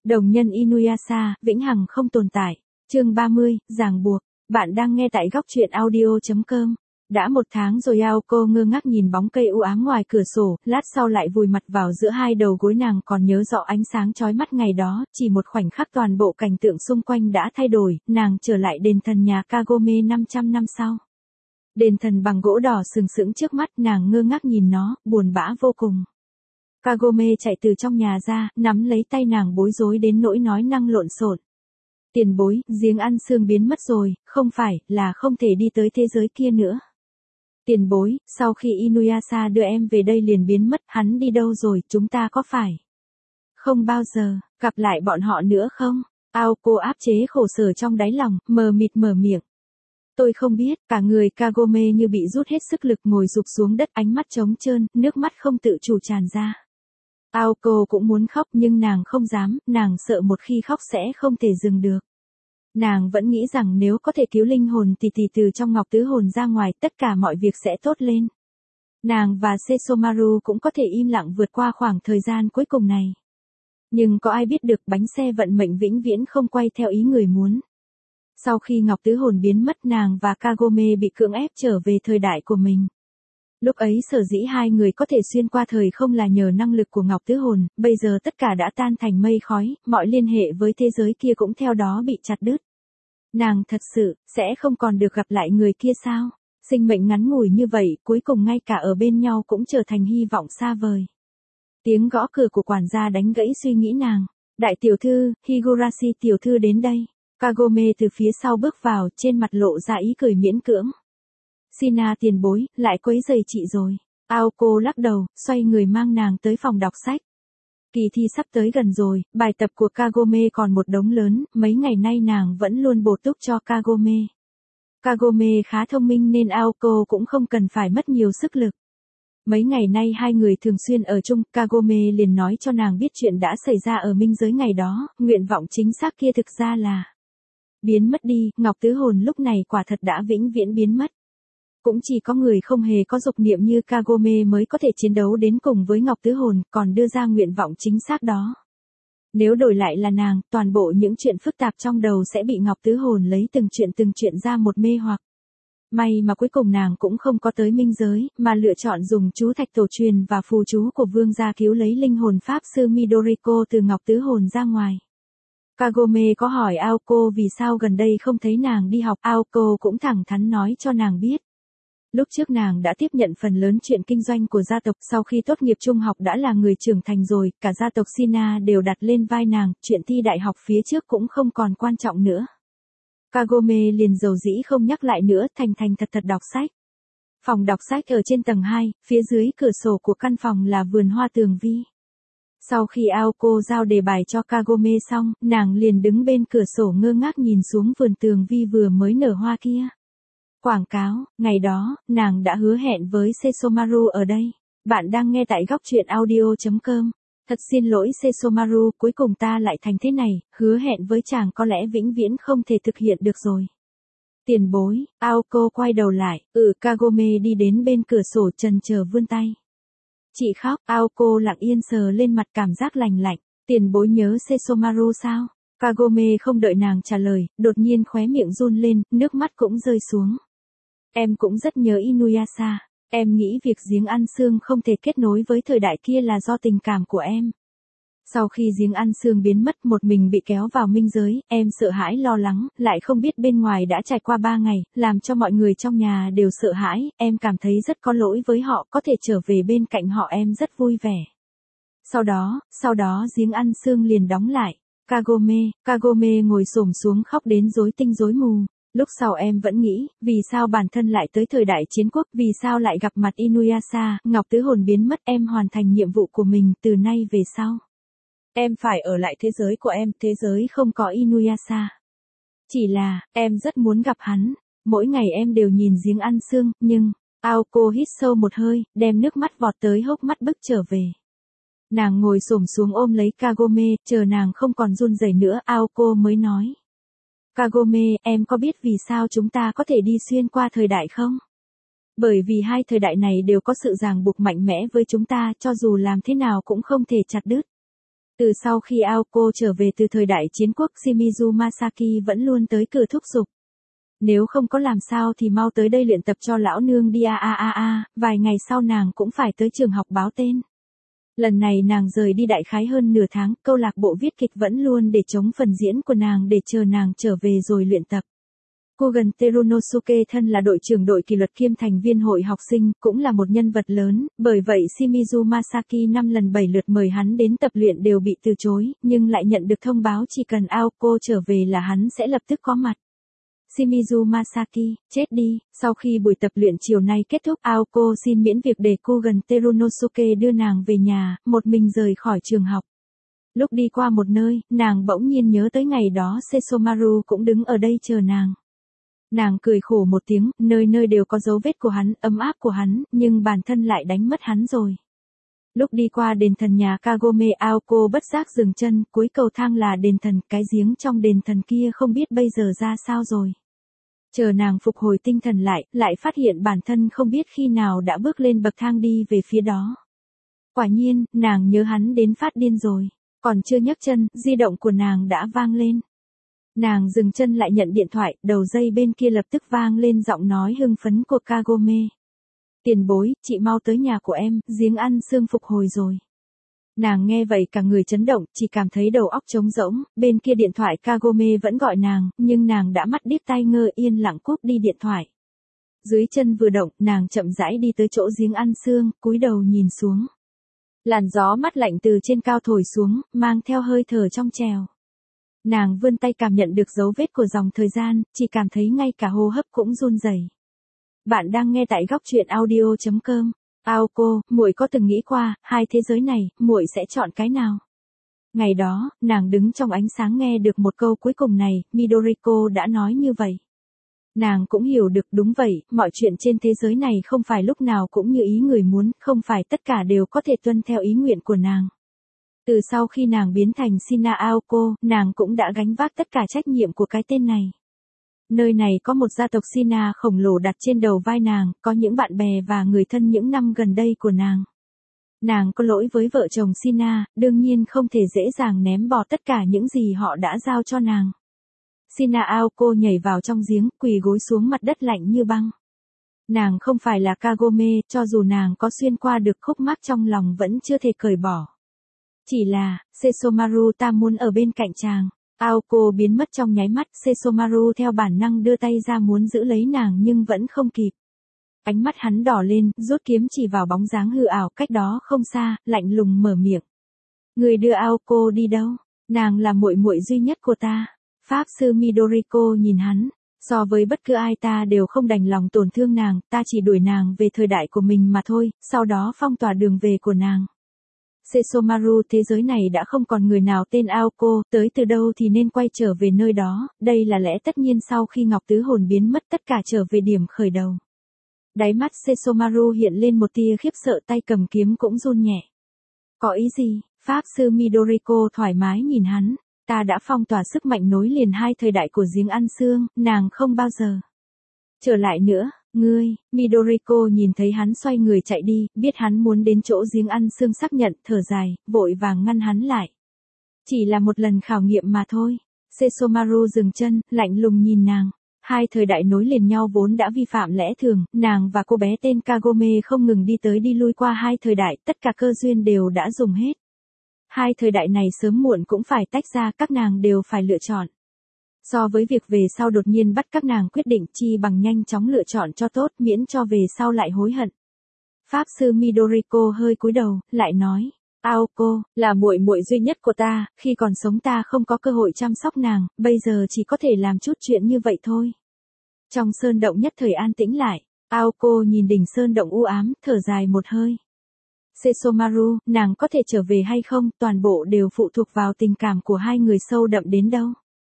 Đồng nhân Inuyasha, vĩnh hằng không tồn tại. Chương 30, ràng buộc. Bạn đang nghe tại góc truyện audio.com. Đã 1 tháng rồi Aoko ngơ ngác nhìn bóng cây u ám ngoài cửa sổ, lát sau lại vùi mặt vào giữa hai đầu gối. Nàng còn nhớ rõ ánh sáng chói mắt ngày đó, chỉ một khoảnh khắc toàn bộ cảnh tượng xung quanh đã thay đổi, nàng trở lại đền thần nhà Kagome 500 năm sau. Đền thần bằng gỗ đỏ sừng sững trước mắt, nàng ngơ ngác nhìn nó, buồn bã vô cùng. Kagome chạy từ trong nhà ra, nắm lấy tay nàng bối rối đến nỗi nói năng lộn xộn. Tiền bối, giếng ăn xương biến mất rồi, không phải, là không thể đi tới thế giới kia nữa. Tiền bối, sau khi Inuyasha đưa em về đây liền biến mất, hắn đi đâu rồi, chúng ta có phải không bao giờ gặp lại bọn họ nữa không? Aoko áp chế khổ sở trong đáy lòng, mờ mịt mở miệng. Tôi không biết, cả người Kagome như bị rút hết sức lực ngồi rụp xuống đất, ánh mắt trống trơn, nước mắt không tự chủ tràn ra. Aoko cũng muốn khóc nhưng nàng không dám, nàng sợ một khi khóc sẽ không thể dừng được. Nàng vẫn nghĩ rằng nếu có thể cứu linh hồn tỷ tỷ từ trong ngọc tứ hồn ra ngoài, tất cả mọi việc sẽ tốt lên. Nàng và Sesomaru cũng có thể im lặng vượt qua khoảng thời gian cuối cùng này. Nhưng có ai biết được bánh xe vận mệnh vĩnh viễn không quay theo ý người muốn. Sau khi ngọc tứ hồn biến mất, nàng và Kagome bị cưỡng ép trở về thời đại của mình. Lúc ấy sở dĩ hai người có thể xuyên qua thời không là nhờ năng lực của ngọc tứ hồn, bây giờ tất cả đã tan thành mây khói, mọi liên hệ với thế giới kia cũng theo đó bị chặt đứt. Nàng thật sự sẽ không còn được gặp lại người kia sao? Sinh mệnh ngắn ngủi như vậy, cuối cùng ngay cả ở bên nhau cũng trở thành hy vọng xa vời. Tiếng gõ cửa của quản gia đánh gãy suy nghĩ nàng. Đại tiểu thư, Higurashi tiểu thư đến đây. Kagome từ phía sau bước vào, trên mặt lộ ra ý cười miễn cưỡng. Sina tiền bối, lại quấy rầy chị rồi. Aoko lắc đầu, xoay người mang nàng tới phòng đọc sách. Kỳ thi sắp tới gần rồi, bài tập của Kagome còn một đống lớn, mấy ngày nay nàng vẫn luôn bổ túc cho Kagome. Kagome khá thông minh nên Aoko cũng không cần phải mất nhiều sức lực. Mấy ngày nay hai người thường xuyên ở chung, Kagome liền nói cho nàng biết chuyện đã xảy ra ở minh giới ngày đó, nguyện vọng chính xác kia thực ra là biến mất đi, ngọc tứ hồn lúc này quả thật đã vĩnh viễn biến mất. Cũng chỉ có người không hề có dục niệm như Kagome mới có thể chiến đấu đến cùng với ngọc tứ hồn, còn đưa ra nguyện vọng chính xác đó. Nếu đổi lại là nàng, toàn bộ những chuyện phức tạp trong đầu sẽ bị ngọc tứ hồn lấy từng chuyện ra một mê hoặc. May mà cuối cùng nàng cũng không có tới minh giới, mà lựa chọn dùng chú thạch tổ truyền và phù chú của vương gia cứu lấy linh hồn pháp sư Midoriko từ ngọc tứ hồn ra ngoài. Kagome có hỏi Aoko vì sao gần đây không thấy nàng đi học, Aoko cũng thẳng thắn nói cho nàng biết. Lúc trước nàng đã tiếp nhận phần lớn chuyện kinh doanh của gia tộc, sau khi tốt nghiệp trung học đã là người trưởng thành rồi, cả gia tộc Sina đều đặt lên vai nàng, chuyện thi đại học phía trước cũng không còn quan trọng nữa. Kagome liền dầu dĩ không nhắc lại nữa, thành thật đọc sách. Phòng đọc sách ở trên tầng 2, phía dưới cửa sổ của căn phòng là vườn hoa tường vi. Sau khi Aoko giao đề bài cho Kagome xong, nàng liền đứng bên cửa sổ ngơ ngác nhìn xuống vườn tường vi vừa mới nở hoa kia. Quảng cáo, ngày đó, nàng đã hứa hẹn với Sesomaru ở đây. Bạn đang nghe tại góc truyện audio.com. Thật xin lỗi Sesomaru, cuối cùng ta lại thành thế này, hứa hẹn với chàng có lẽ vĩnh viễn không thể thực hiện được rồi. Tiền bối, Aoko quay đầu lại, Kagome đi đến bên cửa sổ chần chờ vươn tay. Chị khóc, Aoko lặng yên sờ lên mặt cảm giác lành lạnh, tiền bối nhớ Sesomaru sao? Kagome không đợi nàng trả lời, đột nhiên khóe miệng run lên, nước mắt cũng rơi xuống. Em cũng rất nhớ Inuyasha, em nghĩ việc giếng ăn xương không thể kết nối với thời đại kia là do tình cảm của em. Sau khi giếng ăn xương biến mất, một mình bị kéo vào minh giới, em sợ hãi lo lắng, lại không biết bên ngoài đã trải qua 3 ngày, làm cho mọi người trong nhà đều sợ hãi, em cảm thấy rất có lỗi với họ, có thể trở về bên cạnh họ em rất vui vẻ. Sau đó giếng ăn xương liền đóng lại. Kagome ngồi xổm xuống khóc đến rối tinh rối mù. Lúc sau em vẫn nghĩ, vì sao bản thân lại tới thời đại chiến quốc, vì sao lại gặp mặt Inuyasha, ngọc tứ hồn biến mất, em hoàn thành nhiệm vụ của mình, từ nay về sau. Em phải ở lại thế giới của em, thế giới không có Inuyasha. Chỉ là, em rất muốn gặp hắn, mỗi ngày em đều nhìn giếng ăn xương, nhưng, Aoko hít sâu một hơi, đem nước mắt vọt tới hốc mắt bức trở về. Nàng ngồi xổm xuống ôm lấy Kagome, chờ nàng không còn run rẩy nữa, Aoko mới nói. Kagome, em có biết vì sao chúng ta có thể đi xuyên qua thời đại không? Bởi vì hai thời đại này đều có sự ràng buộc mạnh mẽ với chúng ta, cho dù làm thế nào cũng không thể chặt đứt. Từ sau khi Aoko trở về từ thời đại chiến quốc, Shimizu Masaki vẫn luôn tới cửa thúc giục. Nếu không có làm sao thì mau tới đây luyện tập cho lão nương đi vài ngày sau nàng cũng phải tới trường học báo tên. Lần này nàng rời đi đại khái hơn nửa tháng, câu lạc bộ viết kịch vẫn luôn để chống phần diễn của nàng để chờ nàng trở về rồi luyện tập. Kogen Terunosuke thân là đội trưởng đội kỷ luật kiêm thành viên hội học sinh, cũng là một nhân vật lớn, bởi vậy Shimizu Masaki 5 lần 7 lượt mời hắn đến tập luyện đều bị từ chối, nhưng lại nhận được thông báo chỉ cần Aoko trở về là hắn sẽ lập tức có mặt. Shimizu Masaki, chết đi, sau khi buổi tập luyện chiều nay kết thúc, Aoko xin miễn việc để Kogen Terunosuke đưa nàng về nhà, một mình rời khỏi trường học. Lúc đi qua một nơi, nàng bỗng nhiên nhớ tới ngày đó Sesomaru cũng đứng ở đây chờ nàng. Nàng cười khổ một tiếng, nơi nơi đều có dấu vết của hắn, ấm áp của hắn, nhưng bản thân lại đánh mất hắn rồi. Lúc đi qua đền thần nhà Kagome, Aoko bất giác dừng chân, cuối cầu thang là đền thần, cái giếng trong đền thần kia không biết bây giờ ra sao rồi. Chờ nàng phục hồi tinh thần lại phát hiện bản thân không biết khi nào đã bước lên bậc thang đi về phía đó. Quả nhiên, nàng nhớ hắn đến phát điên rồi, còn chưa nhấc chân, di động của nàng đã vang lên. Nàng dừng chân lại nhận điện thoại, đầu dây bên kia lập tức vang lên giọng nói hưng phấn của Kagome. Tiền bối, chị mau tới nhà của em, giếng ăn xương phục hồi rồi. Nàng nghe vậy cả người chấn động, chỉ cảm thấy đầu óc trống rỗng, bên kia điện thoại Kagome vẫn gọi nàng, nhưng nàng đã mắt điếc tai ngơ yên lặng cúp đi điện thoại. Dưới chân vừa động, nàng chậm rãi đi tới chỗ giếng ăn xương, cúi đầu nhìn xuống. Làn gió mát lạnh từ trên cao thổi xuống, mang theo hơi thở trong trèo. Nàng vươn tay cảm nhận được dấu vết của dòng thời gian, chỉ cảm thấy ngay cả hô hấp cũng run rẩy. Bạn đang nghe tại góc truyện audio.com. Aoko, muội có từng nghĩ qua, hai thế giới này, muội sẽ chọn cái nào? Ngày đó, nàng đứng trong ánh sáng nghe được một câu cuối cùng này, Midoriko đã nói như vậy. Nàng cũng hiểu được đúng vậy, mọi chuyện trên thế giới này không phải lúc nào cũng như ý người muốn, không phải tất cả đều có thể tuân theo ý nguyện của nàng. Từ sau khi nàng biến thành Shina Aoko, nàng cũng đã gánh vác tất cả trách nhiệm của cái tên này. Nơi này có một gia tộc Shina khổng lồ đặt trên đầu vai nàng, có những bạn bè và người thân những năm gần đây của nàng. Nàng có lỗi với vợ chồng Shina, đương nhiên không thể dễ dàng ném bỏ tất cả những gì họ đã giao cho nàng. Shina Aoko nhảy vào trong giếng, quỳ gối xuống mặt đất lạnh như băng. Nàng không phải là Kagome, cho dù nàng có xuyên qua được khúc mắc trong lòng vẫn chưa thể cởi bỏ. Chỉ là, Sesomaru ta muốn ở bên cạnh chàng. Aoko biến mất trong nháy mắt, Sesomaru theo bản năng đưa tay ra muốn giữ lấy nàng nhưng vẫn không kịp. Ánh mắt hắn đỏ lên, rút kiếm chỉ vào bóng dáng hư ảo cách đó không xa, lạnh lùng mở miệng. Người đưa Aoko đi đâu? Nàng là muội muội duy nhất của ta. Pháp sư Midoriko nhìn hắn. So với bất cứ ai ta đều không đành lòng tổn thương nàng, ta chỉ đuổi nàng về thời đại của mình mà thôi, sau đó phong tỏa đường về của nàng. Sesomaru, thế giới này đã không còn người nào tên Aoko, tới từ đâu thì nên quay trở về nơi đó, đây là lẽ tất nhiên sau khi Ngọc Tứ Hồn biến mất tất cả trở về điểm khởi đầu. Đáy mắt Sesomaru hiện lên một tia khiếp sợ, tay cầm kiếm cũng run nhẹ. Có ý gì? Pháp sư Midoriko thoải mái nhìn hắn, ta đã phong tỏa sức mạnh nối liền hai thời đại của giếng ăn xương, nàng không bao giờ trở lại nữa. Ngươi, Midoriko nhìn thấy hắn xoay người chạy đi, biết hắn muốn đến chỗ giếng ăn xương xác nhận, thở dài, vội vàng ngăn hắn lại. Chỉ là một lần khảo nghiệm mà thôi. Sesomaru dừng chân, lạnh lùng nhìn nàng. Hai thời đại nối liền nhau vốn đã vi phạm lẽ thường, nàng và cô bé tên Kagome không ngừng đi tới đi lui qua hai thời đại, tất cả cơ duyên đều đã dùng hết. Hai thời đại này sớm muộn cũng phải tách ra, các nàng đều phải lựa chọn. So với việc về sau đột nhiên bắt các nàng quyết định, chi bằng nhanh chóng lựa chọn cho tốt, miễn cho về sau lại hối hận. Pháp sư Midoriko hơi cúi đầu, lại nói, Aoko là muội muội duy nhất của ta, khi còn sống ta không có cơ hội chăm sóc nàng, bây giờ chỉ có thể làm chút chuyện như vậy thôi. Trong sơn động nhất thời an tĩnh lại, Aoko nhìn đỉnh sơn động u ám, thở dài một hơi. Sesomaru, nàng có thể trở về hay không, toàn bộ đều phụ thuộc vào tình cảm của hai người sâu đậm đến đâu.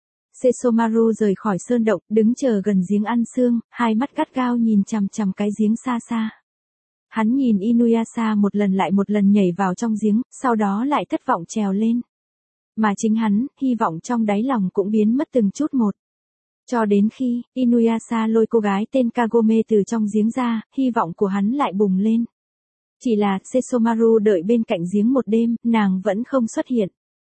Sesomaru rời khỏi sơn động, đứng chờ gần giếng ăn xương, hai mắt gắt gao nhìn chằm chằm cái giếng xa xa. Hắn nhìn Inuyasha một lần lại một lần nhảy vào trong giếng, sau đó lại thất vọng trèo lên. Mà chính hắn, hy vọng trong đáy lòng cũng biến mất từng chút một. Cho đến khi, Inuyasha lôi cô gái tên Kagome từ trong giếng ra, hy vọng của hắn lại bùng lên. Chỉ là, Sesomaru đợi bên cạnh giếng một đêm, nàng vẫn không xuất hiện.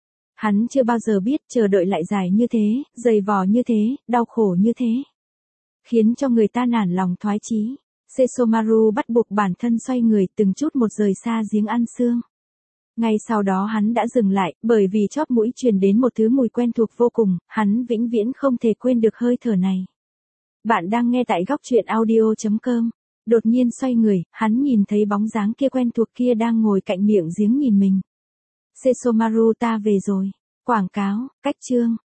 Hắn chưa bao giờ biết chờ đợi lại dài như thế, dày vò như thế, đau khổ như thế. Khiến cho người ta nản lòng thoái chí. Sesomaru bắt buộc bản thân xoay người từng chút một rời xa giếng ăn xương. Ngay sau đó hắn đã dừng lại, bởi vì chóp mũi truyền đến một thứ mùi quen thuộc vô cùng, hắn vĩnh viễn không thể quên được hơi thở này. Bạn đang nghe tại góc truyện audio.com. Đột nhiên xoay người, hắn nhìn thấy bóng dáng kia quen thuộc kia đang ngồi cạnh miệng giếng nhìn mình. Sesomaru ta về rồi. Quảng cáo, cách chương.